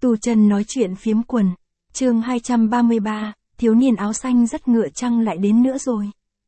Tu Chân nói chuyện phiếm quần. Chương 233, thiếu niên áo xanh dắt ngựa trăng lại đến nữa rồi.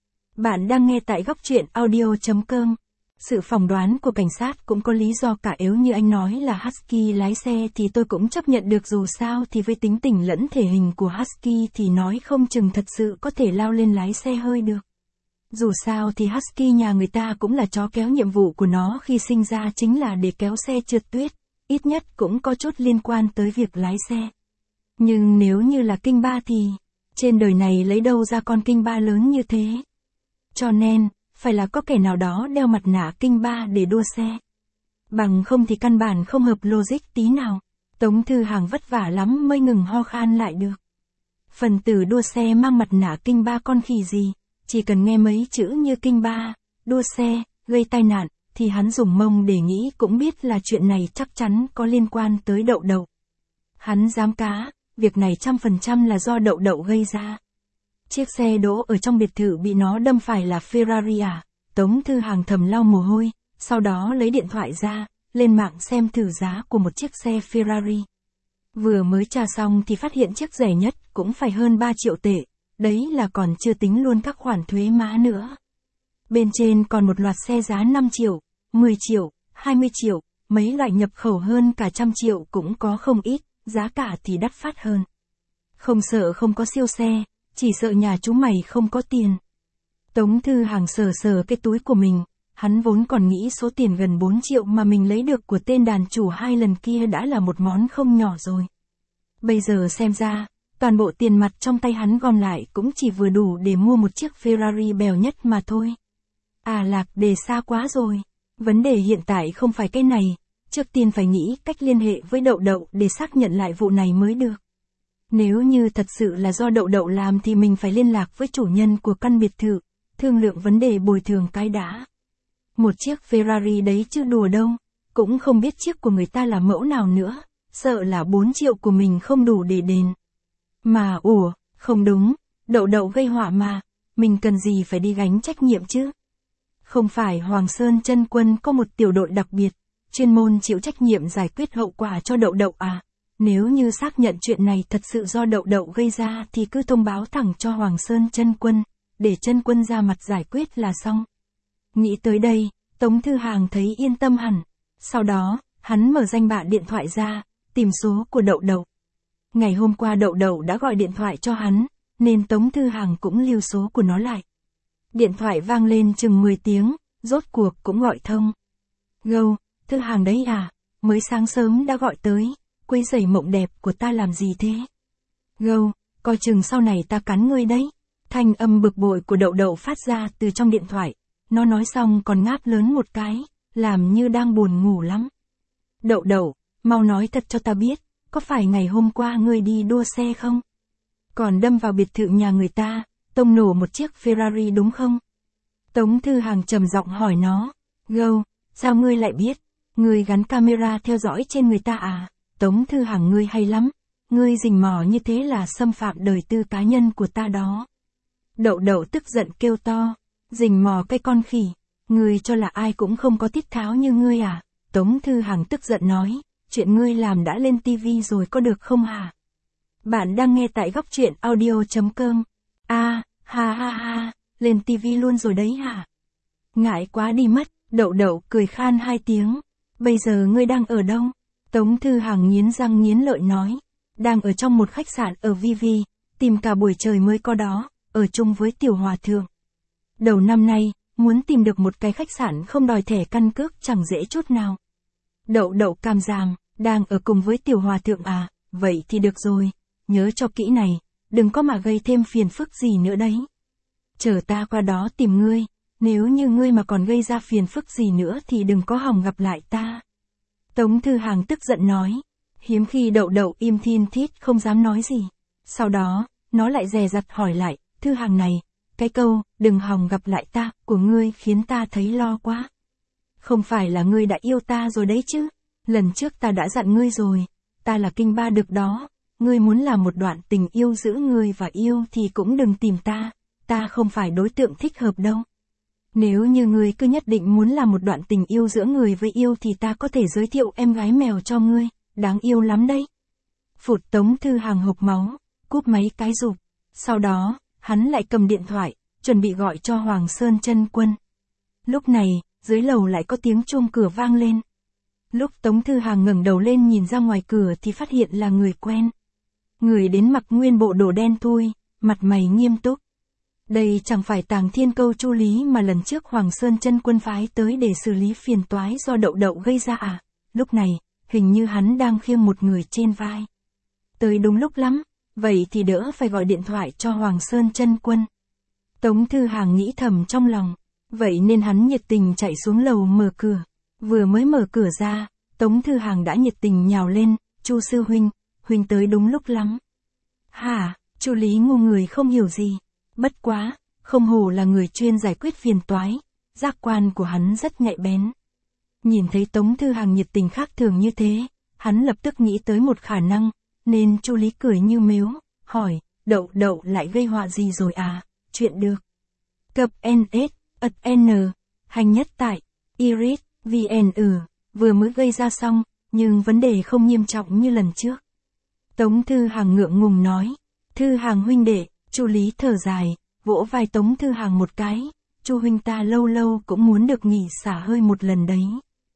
Bạn đang nghe tại góc truyện audio.com. Sự phỏng đoán của cảnh sát cũng có lý do cả, nếu như anh nói là Husky lái xe thì tôi cũng chấp nhận được, dù sao thì với tính tình lẫn thể hình của Husky thì nói không chừng thật sự có thể lao lên lái xe hơi được. Dù sao thì Husky nhà người ta cũng là chó kéo, nhiệm vụ của nó khi sinh ra chính là để kéo xe trượt tuyết, ít nhất cũng có chút liên quan tới việc lái xe. Nhưng nếu như là Kinh Ba thì, trên đời này lấy đâu ra con Kinh Ba lớn như thế? Cho nên, phải là có kẻ nào đó đeo mặt nạ Kinh Ba để đua xe. Bằng không thì căn bản không hợp logic tí nào. Tống Thư Hàng vất vả lắm mới ngừng ho khan lại được. Phần tử đua xe mang mặt nạ Kinh Ba con khỉ gì, chỉ cần nghe mấy chữ như Kinh Ba, đua xe, gây tai nạn, thì hắn dùng mông để nghĩ cũng biết là chuyện này chắc chắn có liên quan tới Đậu Đậu. Hắn dám cá, việc này 100% là do Đậu Đậu gây ra. Chiếc xe đỗ ở trong biệt thự bị nó đâm phải là Ferrari à? Tống Thư Hàng thầm lau mồ hôi, sau đó lấy điện thoại ra, lên mạng xem thử giá của một chiếc xe Ferrari. Vừa mới tra xong thì phát hiện chiếc rẻ nhất cũng phải hơn 3 triệu tệ, đấy là còn chưa tính luôn các khoản thuế má nữa. Bên trên còn một loạt xe giá 5 triệu, 10 triệu, 20 triệu, mấy loại nhập khẩu hơn cả 100 triệu cũng có không ít, giá cả thì đắt phát hơn. Không sợ không có siêu xe, chỉ sợ nhà chú mày không có tiền. Tống Thư Hàng sờ sờ cái túi của mình, hắn vốn còn nghĩ số tiền gần 4 triệu mà mình lấy được của tên đàn chủ 2 lần kia đã là một món không nhỏ rồi. Bây giờ xem ra, toàn bộ tiền mặt trong tay hắn gom lại cũng chỉ vừa đủ để mua một chiếc Ferrari bèo nhất mà thôi. À, lạc đề xa quá rồi. Vấn đề hiện tại không phải cái này, trước tiên phải nghĩ cách liên hệ với Đậu Đậu để xác nhận lại vụ này mới được. Nếu như thật sự là do Đậu Đậu làm thì mình phải liên lạc với chủ nhân của căn biệt thự, thương lượng vấn đề bồi thường cái đã. Một chiếc Ferrari đấy chứ đùa đâu, cũng không biết chiếc của người ta là mẫu nào nữa, sợ là 4 triệu của mình không đủ để đền. Mà không đúng, Đậu Đậu gây họa mà, mình cần gì phải đi gánh trách nhiệm chứ? Không phải Hoàng Sơn Chân Quân có một tiểu đội đặc biệt, chuyên môn chịu trách nhiệm giải quyết hậu quả cho Đậu Đậu à? Nếu như xác nhận chuyện này thật sự do Đậu Đậu gây ra thì cứ thông báo thẳng cho Hoàng Sơn Chân Quân, để Chân Quân ra mặt giải quyết là xong. Nghĩ tới đây, Tống Thư Hàng thấy yên tâm hẳn. Sau đó, hắn mở danh bạ điện thoại ra, tìm số của Đậu Đậu. Ngày hôm qua Đậu Đậu đã gọi điện thoại cho hắn, nên Tống Thư Hàng cũng lưu số của nó lại. Điện thoại vang lên chừng 10 tiếng, rốt cuộc cũng gọi thông. Gâu, Thư Hàng đấy à, mới sáng sớm đã gọi tới, quấy rầy mộng đẹp của ta làm gì thế? Gâu, coi chừng sau này ta cắn ngươi đấy. Thanh âm bực bội của Đậu Đậu phát ra từ trong điện thoại, nó nói xong còn ngáp lớn một cái, làm như đang buồn ngủ lắm. Đậu Đậu, mau nói thật cho ta biết, có phải ngày hôm qua ngươi đi đua xe không? Còn đâm vào biệt thự nhà người ta, tông nổ một chiếc Ferrari đúng không? Tống Thư Hàng trầm giọng hỏi nó. Gâu, sao ngươi lại biết? Ngươi gắn camera theo dõi trên người ta à? Tống Thư Hàng, ngươi hay lắm, ngươi rình mò như thế là xâm phạm đời tư cá nhân của ta đó. Đậu Đậu tức giận kêu to. Rình mò cái con khỉ, ngươi cho là ai cũng không có tiết tháo như ngươi à? Tống Thư Hàng tức giận nói, chuyện ngươi làm đã lên tivi rồi có được không hả? Bạn đang nghe tại góc truyện audio.com. Ha ha, lên tivi luôn rồi đấy hả? Ngại quá đi mất, Đậu Đậu cười khan 2 tiếng. Bây giờ ngươi đang ở đâu? Tống Thư Hàng nghiến răng nghiến lợi nói. Đang ở trong một khách sạn ở Vivi, tìm cả buổi trời mới có đó, ở chung với Tiểu Hòa Thượng. Đầu năm nay, muốn tìm được một cái khách sạn không đòi thẻ căn cước chẳng dễ chút nào. Đậu Đậu cam giảm, đang ở cùng với Tiểu Hòa Thượng à? Vậy thì được rồi, nhớ cho kỹ này, đừng có mà gây thêm phiền phức gì nữa đấy. Chờ ta qua đó tìm ngươi, nếu như ngươi mà còn gây ra phiền phức gì nữa thì đừng có hòng gặp lại ta. Tống Thư Hàng tức giận nói. Hiếm khi Đậu Đậu im thin thít không dám nói gì. Sau đó, nó lại dè dặt hỏi lại, Thư Hàng này, cái câu, đừng hòng gặp lại ta, của ngươi khiến ta thấy lo quá. Không phải là ngươi đã yêu ta rồi đấy chứ? Lần trước ta đã dặn ngươi rồi, ta là Kinh Ba được đó, ngươi muốn làm một đoạn tình yêu giữa ngươi và yêu thì cũng đừng tìm ta không phải đối tượng thích hợp đâu. Nếu như ngươi cứ nhất định muốn làm một đoạn tình yêu giữa người với yêu thì ta có thể giới thiệu em gái mèo cho ngươi, đáng yêu lắm đấy. Phụt, Tống Thư Hàng hộc máu, cúp máy cái rụp. Sau đó, hắn lại cầm điện thoại, chuẩn bị gọi cho Hoàng Sơn Chân Quân. Lúc này, dưới lầu lại có tiếng chuông cửa vang lên. Lúc Tống Thư Hàng ngẩng đầu lên nhìn ra ngoài cửa thì phát hiện là người quen. Người đến mặc nguyên bộ đồ đen thui, mặt mày nghiêm túc. Đây chẳng phải Tàng Thiên Câu Chu Lý mà lần trước Hoàng Sơn Chân Quân phái tới để xử lý phiền toái do Đậu Đậu gây ra à? Lúc này, hình như hắn đang khiêng một người trên vai. Tới đúng lúc lắm, vậy thì đỡ phải gọi điện thoại cho Hoàng Sơn Chân Quân. Tống Thư Hàng nghĩ thầm trong lòng, vậy nên hắn nhiệt tình chạy xuống lầu mở cửa. Vừa mới mở cửa ra, Tống Thư Hàng đã nhiệt tình nhào lên, Chu sư huynh tới đúng lúc lắm. Hả? Chu Lý ngu người không hiểu gì. Bất quá, không hổ là người chuyên giải quyết phiền toái, giác quan của hắn rất nhạy bén. Nhìn thấy Tống Thư Hàng nhiệt tình khác thường như thế, hắn lập tức nghĩ tới một khả năng, nên Chu Lý cười như mếu, hỏi, Đậu Đậu lại gây họa gì rồi à? Chuyện được. Cập NS, @n, hành nhất tại, iris, vn vừa mới gây ra xong, nhưng vấn đề không nghiêm trọng như lần trước. Tống Thư Hàng ngượng ngùng nói, Thư Hàng huynh đệ. Chu Lý thở dài, vỗ vai Tống Thư Hàng một cái, Chu huynh ta lâu lâu cũng muốn được nghỉ xả hơi một lần đấy.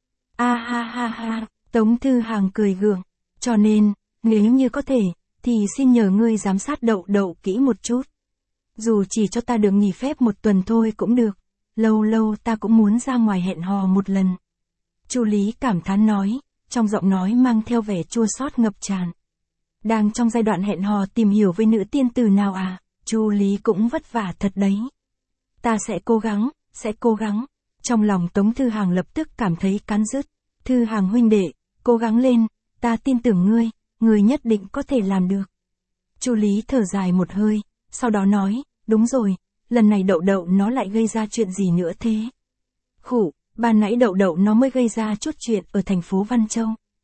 A ha ha ha, Tống Thư Hàng cười gượng, cho nên, nếu như có thể, thì xin nhờ ngươi giám sát Đậu Đậu kỹ một chút. Dù chỉ cho ta được nghỉ phép một tuần thôi cũng được, lâu lâu ta cũng muốn ra ngoài hẹn hò một lần. Chu Lý cảm thán nói, trong giọng nói mang theo vẻ chua xót ngập tràn. Đang trong giai đoạn hẹn hò tìm hiểu với nữ tiên tử nào à? Chu Lý cũng vất vả thật đấy. Ta sẽ cố gắng. Trong lòng Tống Thư Hàng lập tức cảm thấy cắn rứt. Thư Hàng huynh đệ, cố gắng lên, ta tin tưởng ngươi nhất định có thể làm được. Chu Lý thở dài một hơi, sau đó nói, đúng rồi, lần này Đậu Đậu nó lại gây ra chuyện gì nữa thế? Khủ, ban nãy Đậu Đậu nó mới gây ra chút chuyện ở thành phố Văn Châu.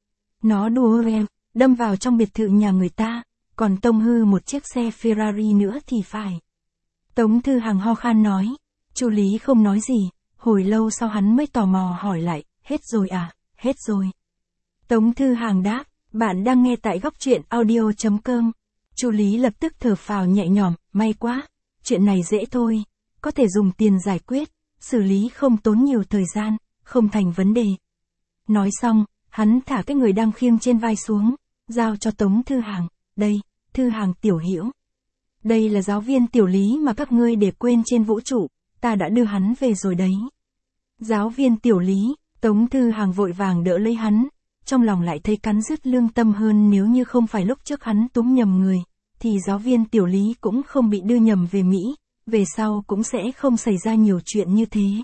Nó đùa em, đâm vào trong biệt thự nhà người ta, còn tông hư một chiếc xe Ferrari nữa thì phải. Tống Thư Hàng ho khan nói, Chu Lý không nói gì, hồi lâu sau hắn mới tò mò hỏi lại, hết rồi à? Hết rồi. Tống Thư Hàng đáp, bạn đang nghe tại góc truyện audio.com. Chu Lý lập tức thở phào nhẹ nhõm, may quá, chuyện này dễ thôi, có thể dùng tiền giải quyết, xử lý không tốn nhiều thời gian, không thành vấn đề. Nói xong, hắn thả cái người đang khiêng trên vai xuống, giao cho Tống Thư Hàng, đây, Thư Hàng tiểu hữu. Đây là giáo viên tiểu Lý mà các ngươi để quên trên vũ trụ, ta đã đưa hắn về rồi đấy. Giáo viên tiểu Lý, Tống Thư Hàng vội vàng đỡ lấy hắn, trong lòng lại thấy cắn rứt lương tâm hơn nếu như không phải lúc trước hắn túm nhầm người, thì giáo viên tiểu Lý cũng không bị đưa nhầm về Mỹ, về sau cũng sẽ không xảy ra nhiều chuyện như thế.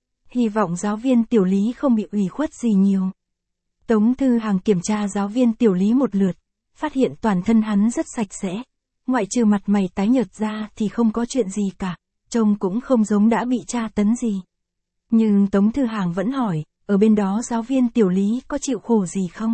Hy vọng giáo viên tiểu Lý không bị ủy khuất gì nhiều. Tống Thư Hàng kiểm tra giáo viên tiểu Lý một lượt, phát hiện toàn thân hắn rất sạch sẽ, ngoại trừ mặt mày tái nhợt ra thì không có chuyện gì cả, trông cũng không giống đã bị tra tấn gì. Nhưng Tống Thư Hàng vẫn hỏi, ở bên đó giáo viên tiểu Lý có chịu khổ gì không?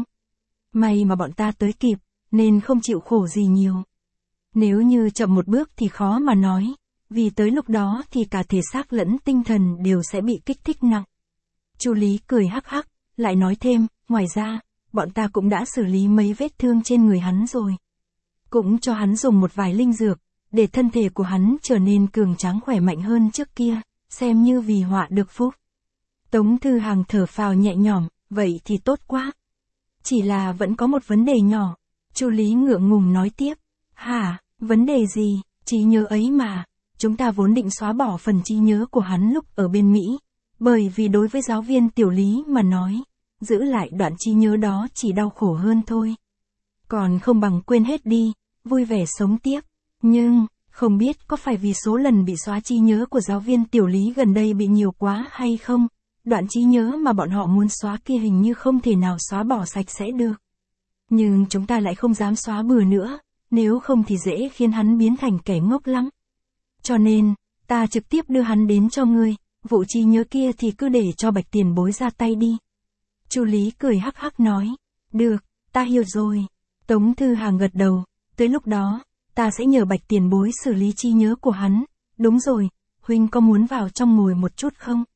May mà bọn ta tới kịp, nên không chịu khổ gì nhiều. Nếu như chậm một bước thì khó mà nói, vì tới lúc đó thì cả thể xác lẫn tinh thần đều sẽ bị kích thích nặng. Chu Lý cười hắc hắc, lại nói thêm, ngoài ra, bọn ta cũng đã xử lý mấy vết thương trên người hắn rồi. Cũng cho hắn dùng một vài linh dược, để thân thể của hắn trở nên cường tráng khỏe mạnh hơn trước kia, xem như vì họa được phúc. Tống Thư Hàng thở phào nhẹ nhõm, vậy thì tốt quá. Chỉ là vẫn có một vấn đề nhỏ. Chu Lý ngượng ngùng nói tiếp. Hả, vấn đề gì? Trí nhớ ấy mà. Chúng ta vốn định xóa bỏ phần trí nhớ của hắn lúc ở bên Mỹ. Bởi vì đối với giáo viên tiểu Lý mà nói, giữ lại đoạn trí nhớ đó chỉ đau khổ hơn thôi. Còn không bằng quên hết đi, vui vẻ sống tiếp. Nhưng, không biết có phải vì số lần bị xóa trí nhớ của giáo viên tiểu Lý gần đây bị nhiều quá hay không? Đoạn trí nhớ mà bọn họ muốn xóa kia hình như không thể nào xóa bỏ sạch sẽ được. Nhưng chúng ta lại không dám xóa bừa nữa, nếu không thì dễ khiến hắn biến thành kẻ ngốc lắm. Cho nên, ta trực tiếp đưa hắn đến cho ngươi, vụ trí nhớ kia thì cứ để cho Bạch tiền bối ra tay đi. Chu Lý cười hắc hắc nói, được, ta hiểu rồi. Tống Thư Hàng gật đầu, tới lúc đó, ta sẽ nhờ Bạch tiền bối xử lý trí nhớ của hắn. Đúng rồi, huynh có muốn vào trong ngồi một chút không?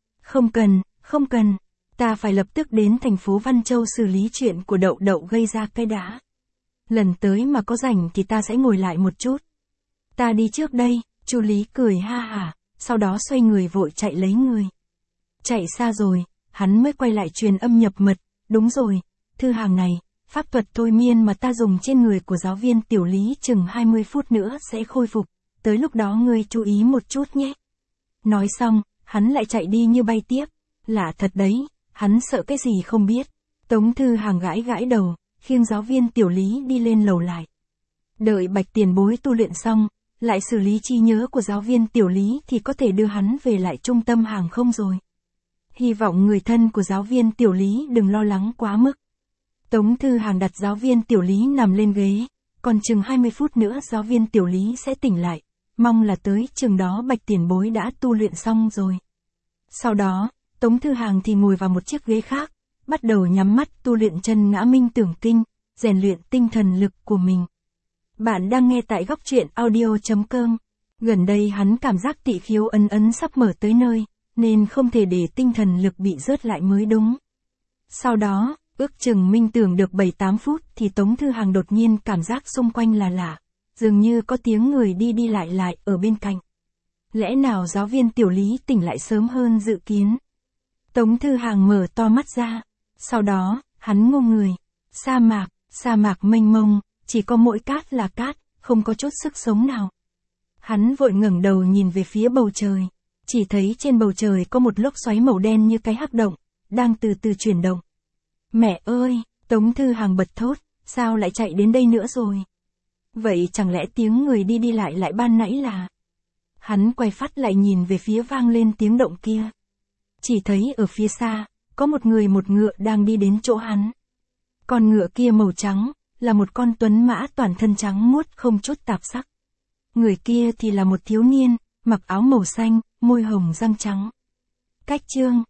Không cần, ta phải lập tức đến thành phố Văn Châu xử lý chuyện của Đậu Đậu gây ra cái đã. Lần tới mà có rảnh thì ta sẽ ngồi lại một chút. Ta đi trước đây, Chu Lý cười ha hả, sau đó xoay người vội chạy lấy người. Chạy xa rồi, hắn mới quay lại truyền âm nhập mật, đúng rồi, thư hàng này, pháp thuật thôi miên mà ta dùng trên người của giáo viên Tiểu Lý chừng 20 phút nữa sẽ khôi phục, tới lúc đó ngươi chú ý một chút nhé. Nói xong, hắn lại chạy đi như bay tiếp, lạ thật đấy, hắn sợ cái gì không biết. Tống Thư Hàng gãi gãi đầu, khiêng giáo viên Tiểu Lý đi lên lầu lại. Đợi Bạch tiền bối tu luyện xong, lại xử lý trí nhớ của giáo viên Tiểu Lý thì có thể đưa hắn về lại trung tâm hàng không rồi. Hy vọng người thân của giáo viên Tiểu Lý đừng lo lắng quá mức. Tống Thư Hàng đặt giáo viên Tiểu Lý nằm lên ghế, còn chừng 20 phút nữa giáo viên Tiểu Lý sẽ tỉnh lại, mong là tới chừng đó Bạch tiền bối đã tu luyện xong rồi. Sau đó, Tống Thư Hàng thì ngồi vào một chiếc ghế khác, bắt đầu nhắm mắt tu luyện chân ngã minh tưởng kinh, rèn luyện tinh thần lực của mình. Bạn đang nghe tại góc truyện audio.com. Gần đây hắn cảm giác tỵ khiếu ấn ấn sắp mở tới nơi, nên không thể để tinh thần lực bị rớt lại mới đúng. Sau đó, ước chừng minh tưởng được 7-8 phút thì Tống Thư Hàng đột nhiên cảm giác xung quanh là lạ, dường như có tiếng người đi đi lại ở bên cạnh. Lẽ nào giáo viên Tiểu Lý tỉnh lại sớm hơn dự kiến? Tống Thư Hàng mở to mắt ra, sau đó, hắn ngô người. Sa mạc mênh mông, chỉ có mỗi cát là cát, không có chút sức sống nào. Hắn vội ngẩng đầu nhìn về phía bầu trời, chỉ thấy trên bầu trời có một lốc xoáy màu đen như cái hắc động, đang từ từ chuyển động. Mẹ ơi, Tống Thư Hàng bật thốt, sao lại chạy đến đây nữa rồi? Vậy chẳng lẽ tiếng người đi đi lại ban nãy là... Hắn quay phát lại nhìn về phía vang lên tiếng động kia. Chỉ thấy ở phía xa, có một người một ngựa đang đi đến chỗ hắn. Con ngựa kia màu trắng, là một con tuấn mã toàn thân trắng muốt không chút tạp sắc. Người kia thì là một thiếu niên, mặc áo màu xanh, môi hồng răng trắng. Cách chương